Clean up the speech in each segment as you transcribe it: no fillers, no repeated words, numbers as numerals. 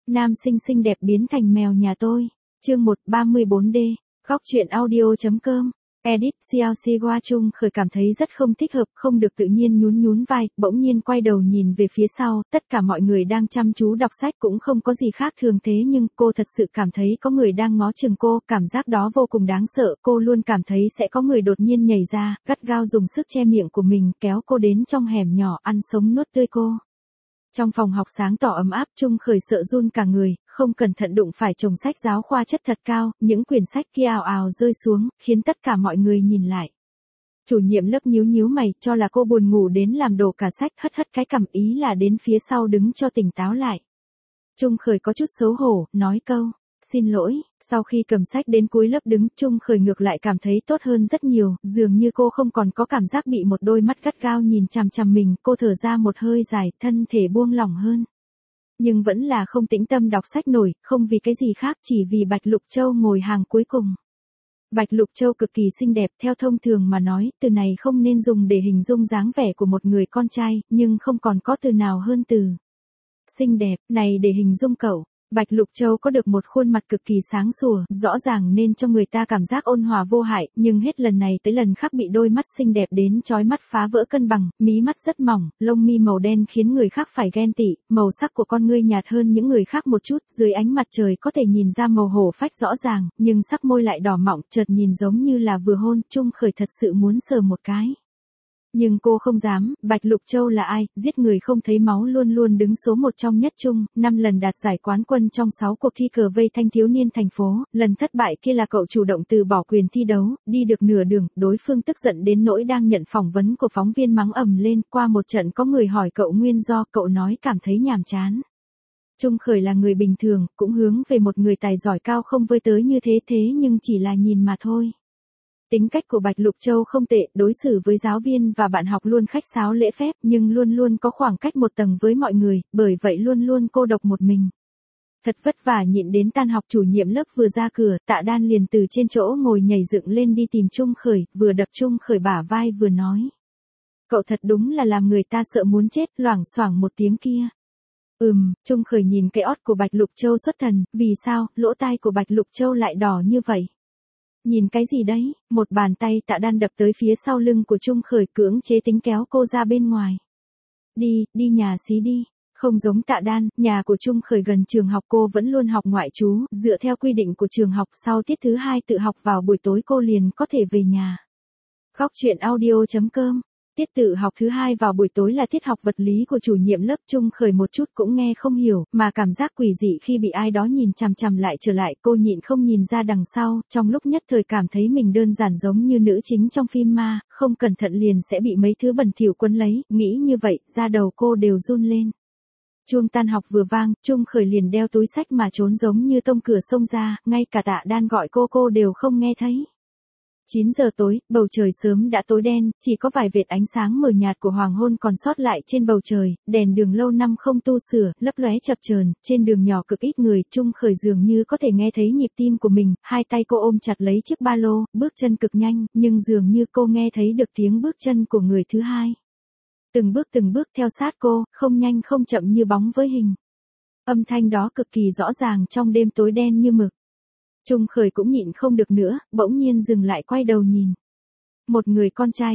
Nam sinh xinh đẹp biến thành mèo nhà tôi. Chương 1, 34D. Góc truyện audio.com. Edit, CLC Hoa Trung Khởi cảm thấy rất không thích hợp, không được tự nhiên nhún vai, bỗng nhiên quay đầu nhìn về phía sau, tất cả mọi người đang chăm chú đọc sách cũng không có gì khác thường thế nhưng cô thật sự cảm thấy có người đang ngó chừng cô, cảm giác đó vô cùng đáng sợ, cô luôn cảm thấy sẽ có người đột nhiên nhảy ra, gắt gao dùng sức che miệng của mình, kéo cô đến trong hẻm nhỏ ăn sống nuốt tươi cô. Trong phòng học sáng tỏ ấm áp, Trung Khởi sợ run cả người, không cẩn thận đụng phải chồng sách giáo khoa chất thật cao, những quyển sách kia ào ào rơi xuống, khiến tất cả mọi người nhìn lại. Chủ nhiệm lớp nhíu mày, cho là cô buồn ngủ đến làm đổ cả sách, hất cái cằm ý là đến phía sau đứng cho tỉnh táo lại. Trung Khởi có chút xấu hổ, nói câu, xin lỗi, sau khi cầm sách đến cuối lớp đứng, Trung Khởi ngược lại cảm thấy tốt hơn rất nhiều, dường như cô không còn có cảm giác bị một đôi mắt gắt gao nhìn chằm chằm mình, cô thở ra một hơi dài, thân thể buông lỏng hơn. Nhưng vẫn là không tĩnh tâm đọc sách nổi, không vì cái gì khác, chỉ vì Bạch Lục Châu ngồi hàng cuối cùng. Bạch Lục Châu cực kỳ xinh đẹp, theo thông thường mà nói, từ này không nên dùng để hình dung dáng vẻ của một người con trai, nhưng không còn có từ nào hơn từ xinh đẹp này để hình dung cậu. Bạch Lục Châu có được một khuôn mặt cực kỳ sáng sủa, rõ ràng nên cho người ta cảm giác ôn hòa vô hại, nhưng hết lần này tới lần khác bị đôi mắt xinh đẹp đến chói mắt phá vỡ cân bằng, mí mắt rất mỏng, lông mi màu đen khiến người khác phải ghen tị, màu sắc của con ngươi nhạt hơn những người khác một chút, dưới ánh mặt trời có thể nhìn ra màu hổ phách rõ ràng, nhưng sắc môi lại đỏ mọng, chợt nhìn giống như là vừa hôn, Trung Khởi thật sự muốn sờ một cái. Nhưng cô không dám, Bạch Lục Châu là ai, giết người không thấy máu luôn luôn đứng số 1 trong nhất trung, 5 lần đạt giải quán quân trong 6 cuộc thi cờ vây thanh thiếu niên thành phố, lần thất bại kia là cậu chủ động từ bỏ quyền thi đấu, đi được nửa đường, đối phương tức giận đến nỗi đang nhận phỏng vấn của phóng viên mắng ầm lên, qua một trận có người hỏi cậu nguyên do, cậu nói cảm thấy nhàm chán. Trung Khởi là người bình thường, cũng hướng về một người tài giỏi cao không với tới như thế nhưng chỉ là nhìn mà thôi. Tính cách của Bạch Lục Châu không tệ, đối xử với giáo viên và bạn học luôn khách sáo lễ phép, nhưng luôn luôn có khoảng cách một tầng với mọi người, bởi vậy luôn luôn cô độc một mình. Thật vất vả nhịn đến tan học, chủ nhiệm lớp vừa ra cửa, Tạ Đan liền từ trên chỗ ngồi nhảy dựng lên đi tìm Trung Khởi, vừa đập Trung Khởi bả vai vừa nói. Cậu thật đúng là làm người ta sợ muốn chết, loảng xoảng một tiếng kia. Trung Khởi nhìn cái ót của Bạch Lục Châu xuất thần, vì sao, lỗ tai của Bạch Lục Châu lại đỏ như vậy? Nhìn cái gì đấy, một bàn tay Tạ Đan đập tới phía sau lưng của Trung Khởi, cưỡng chế tính kéo cô ra bên ngoài. Đi nhà xí đi. Không giống Tạ Đan, nhà của Trung Khởi gần trường học, cô vẫn luôn học ngoại trú, dựa theo quy định của trường học, sau tiết thứ 2 tự học vào buổi tối cô liền có thể về nhà. Góc truyện audio.com. Tiết tự học thứ 2 vào buổi tối là tiết học vật lý của chủ nhiệm lớp. Trung Khởi một chút cũng nghe không hiểu, mà cảm giác quỷ dị khi bị ai đó nhìn chằm chằm lại trở lại, cô nhịn không nhìn ra đằng sau, trong lúc nhất thời cảm thấy mình đơn giản giống như nữ chính trong phim ma, không cẩn thận liền sẽ bị mấy thứ bẩn thỉu quấn lấy, nghĩ như vậy, da đầu cô đều run lên. Chuông tan học vừa vang, Trung Khởi liền đeo túi sách mà trốn giống như tông cửa xông ra, ngay cả Tạ Đan gọi cô đều không nghe thấy. 9 giờ tối, bầu trời sớm đã tối đen, chỉ có vài vệt ánh sáng mờ nhạt của hoàng hôn còn sót lại trên bầu trời, đèn đường lâu năm không tu sửa, lấp lóe chập chờn, trên đường nhỏ cực ít người, Trung Khởi dường như có thể nghe thấy nhịp tim của mình, hai tay cô ôm chặt lấy chiếc ba lô, bước chân cực nhanh, nhưng dường như cô nghe thấy được tiếng bước chân của người thứ hai. Từng bước theo sát cô, không nhanh không chậm như bóng với hình. Âm thanh đó cực kỳ rõ ràng trong đêm tối đen như mực. Trung Khởi cũng nhịn không được nữa, bỗng nhiên dừng lại quay đầu nhìn. Một người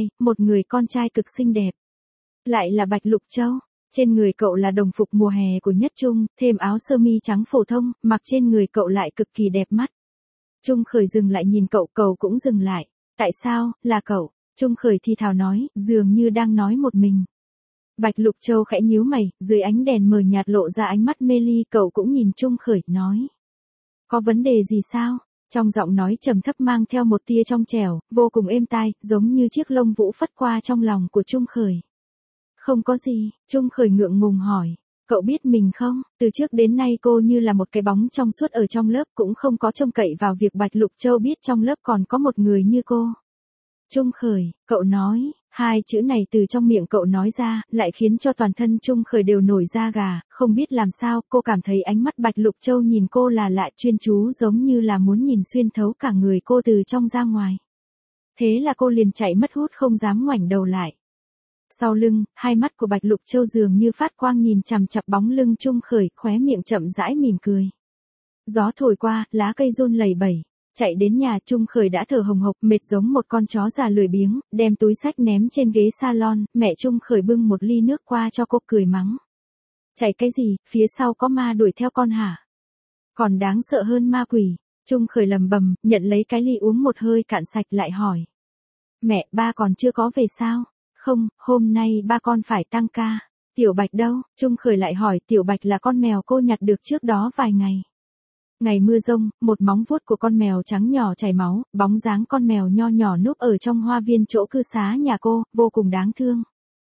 con trai cực xinh đẹp. Lại là Bạch Lục Châu, trên người cậu là đồng phục mùa hè của nhất trung, thêm áo sơ mi trắng phổ thông, mặc trên người cậu lại cực kỳ đẹp mắt. Trung Khởi dừng lại nhìn cậu cũng dừng lại. Tại sao, là cậu? Trung Khởi thi thào nói, dường như đang nói một mình. Bạch Lục Châu khẽ nhíu mày, dưới ánh đèn mờ nhạt lộ ra ánh mắt mê ly, cậu cũng nhìn Trung Khởi, nói. Có vấn đề gì sao? Trong giọng nói trầm thấp mang theo một tia trong trẻo, vô cùng êm tai, giống như chiếc lông vũ phất qua trong lòng của Trung Khởi. Không có gì, Trung Khởi ngượng ngùng hỏi. Cậu biết mình không, từ trước đến nay cô như là một cái bóng trong suốt ở trong lớp, cũng không có trông cậy vào việc Bạch Lục Châu biết trong lớp còn có một người như cô. Trung Khởi, cậu nói, hai chữ này từ trong miệng cậu nói ra, lại khiến cho toàn thân Trung Khởi đều nổi da gà, không biết làm sao, cô cảm thấy ánh mắt Bạch Lục Châu nhìn cô là lạ, chuyên chú giống như là muốn nhìn xuyên thấu cả người cô từ trong ra ngoài. Thế là cô liền chạy mất hút không dám ngoảnh đầu lại. Sau lưng, hai mắt của Bạch Lục Châu dường như phát quang nhìn chằm chằm bóng lưng Trung Khởi, khóe miệng chậm rãi mỉm cười. Gió thổi qua, lá cây run lẩy bẩy. Chạy đến nhà Trung Khởi đã thở hồng hộc, mệt giống một con chó già lười biếng, đem túi xách ném trên ghế salon, mẹ Trung Khởi bưng một ly nước qua cho cô cười mắng. Chạy cái gì, phía sau có ma đuổi theo con hả? Còn đáng sợ hơn ma quỷ. Trung Khởi lầm bầm, nhận lấy cái ly uống một hơi cạn sạch lại hỏi. Mẹ, ba còn chưa có về sao? Không, hôm nay ba con phải tăng ca. Tiểu Bạch đâu? Trung Khởi lại hỏi. Tiểu Bạch là con mèo cô nhặt được trước đó vài ngày. Ngày mưa rông, một móng vuốt của con mèo trắng nhỏ chảy máu, bóng dáng con mèo nho nhỏ núp ở trong hoa viên chỗ cư xá nhà cô, vô cùng đáng thương.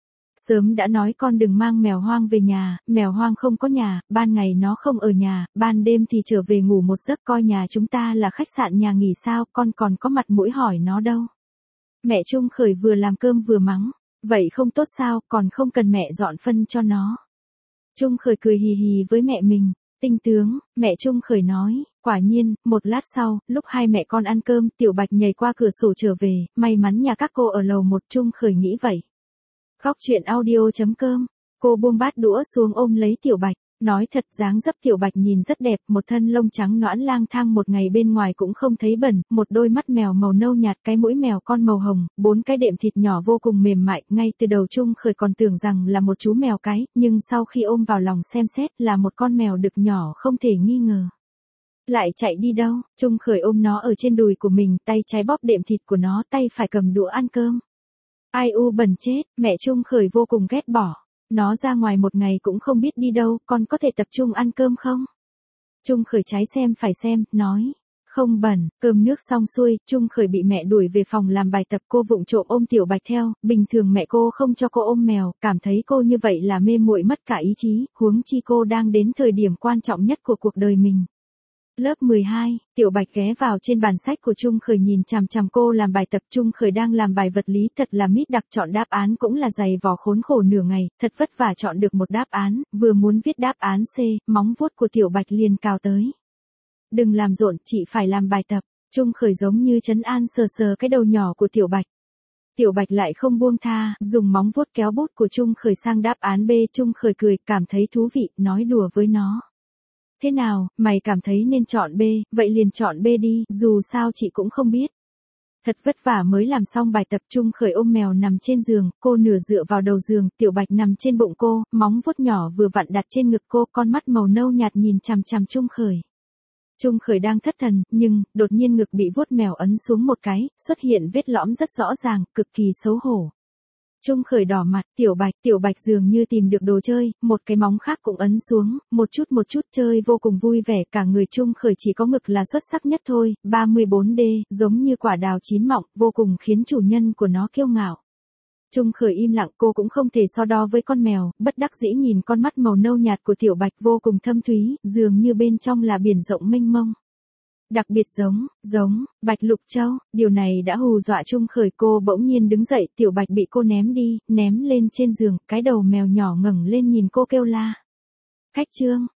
Sớm đã nói con đừng mang mèo hoang về nhà, mèo hoang không có nhà, ban ngày nó không ở nhà, ban đêm thì trở về ngủ một giấc, coi nhà chúng ta là khách sạn nhà nghỉ sao, con còn có mặt mũi hỏi nó đâu. Mẹ Trung Khởi vừa làm cơm vừa mắng, vậy không tốt sao, còn không cần mẹ dọn phân cho nó. Trung Khởi cười hì hì với mẹ mình. Tinh tướng, mẹ Trung Khởi nói. Quả nhiên, một lát sau, lúc hai mẹ con ăn cơm, Tiểu Bạch nhảy qua cửa sổ trở về, may mắn nhà các cô ở lầu một. Trung Khởi nghĩ vậy. Khóc chuyện audio.com. Cô buông bát đũa xuống ôm lấy Tiểu Bạch. Nói thật, dáng dấp Tiểu Bạch nhìn rất đẹp, một thân lông trắng nõn lang thang một ngày bên ngoài cũng không thấy bẩn, một đôi mắt mèo màu nâu nhạt, cái mũi mèo con màu hồng, 4 cái đệm thịt nhỏ vô cùng mềm mại, ngay từ đầu Trung Khởi còn tưởng rằng là một chú mèo cái, nhưng sau khi ôm vào lòng xem xét là một con mèo đực nhỏ không thể nghi ngờ. Lại chạy đi đâu? Trung Khởi ôm nó ở trên đùi của mình, tay trái bóp đệm thịt của nó, tay phải cầm đũa ăn cơm. Ai u bẩn chết, mẹ Trung Khởi vô cùng ghét bỏ. Nó ra ngoài một ngày cũng không biết đi đâu, con có thể tập trung ăn cơm không? Trung Khởi trái xem phải xem, nói. Không bẩn, cơm nước xong xuôi, Trung Khởi bị mẹ đuổi về phòng làm bài tập, cô vụng trộm ôm Tiểu Bạch theo, bình thường mẹ cô không cho cô ôm mèo, cảm thấy cô như vậy là mê muội mất cả ý chí, huống chi cô đang đến thời điểm quan trọng nhất của cuộc đời mình. Lớp 12, Tiểu Bạch ghé vào trên bàn sách của Trung Khởi nhìn chằm chằm cô làm bài tập. Trung Khởi đang làm bài vật lý thật là mít đặc, chọn đáp án cũng là dày vò khốn khổ nửa ngày, thật vất vả chọn được một đáp án, vừa muốn viết đáp án C, móng vuốt của Tiểu Bạch liền cào tới. Đừng làm rộn, chị phải làm bài tập. Trung Khởi giống như trấn an sờ sờ cái đầu nhỏ của Tiểu Bạch. Tiểu Bạch lại không buông tha, dùng móng vuốt kéo bút của Trung Khởi sang đáp án B. Trung Khởi cười, cảm thấy thú vị, nói đùa với nó. Thế nào, mày cảm thấy nên chọn B, vậy liền chọn B đi, dù sao chị cũng không biết. Thật vất vả mới làm xong bài tập. Trung Khởi ôm mèo nằm trên giường, cô nửa dựa vào đầu giường, Tiểu Bạch nằm trên bụng cô, móng vuốt nhỏ vừa vặn đặt trên ngực cô, con mắt màu nâu nhạt nhìn chằm chằm Trung Khởi. Trung Khởi đang thất thần, nhưng, đột nhiên ngực bị vuốt mèo ấn xuống một cái, xuất hiện vết lõm rất rõ ràng, cực kỳ xấu hổ. Trung Khởi đỏ mặt, Tiểu Bạch dường như tìm được đồ chơi, một cái móng khác cũng ấn xuống, một chút chơi vô cùng vui vẻ, cả người Trung Khởi chỉ có ngực là xuất sắc nhất thôi. 34D, giống như quả đào chín mọng, vô cùng khiến chủ nhân của nó kiêu ngạo. Trung Khởi im lặng, cô cũng không thể so đo với con mèo, bất đắc dĩ nhìn con mắt màu nâu nhạt của Tiểu Bạch vô cùng thâm thúy, dường như bên trong là biển rộng mênh mông. Đặc biệt giống, Bạch Lục Châu, điều này đã hù dọa Trung Khởi. Cô bỗng nhiên đứng dậy, Tiểu Bạch bị cô ném đi, ném lên trên giường, cái đầu mèo nhỏ ngẩng lên nhìn cô kêu la. Khách trương,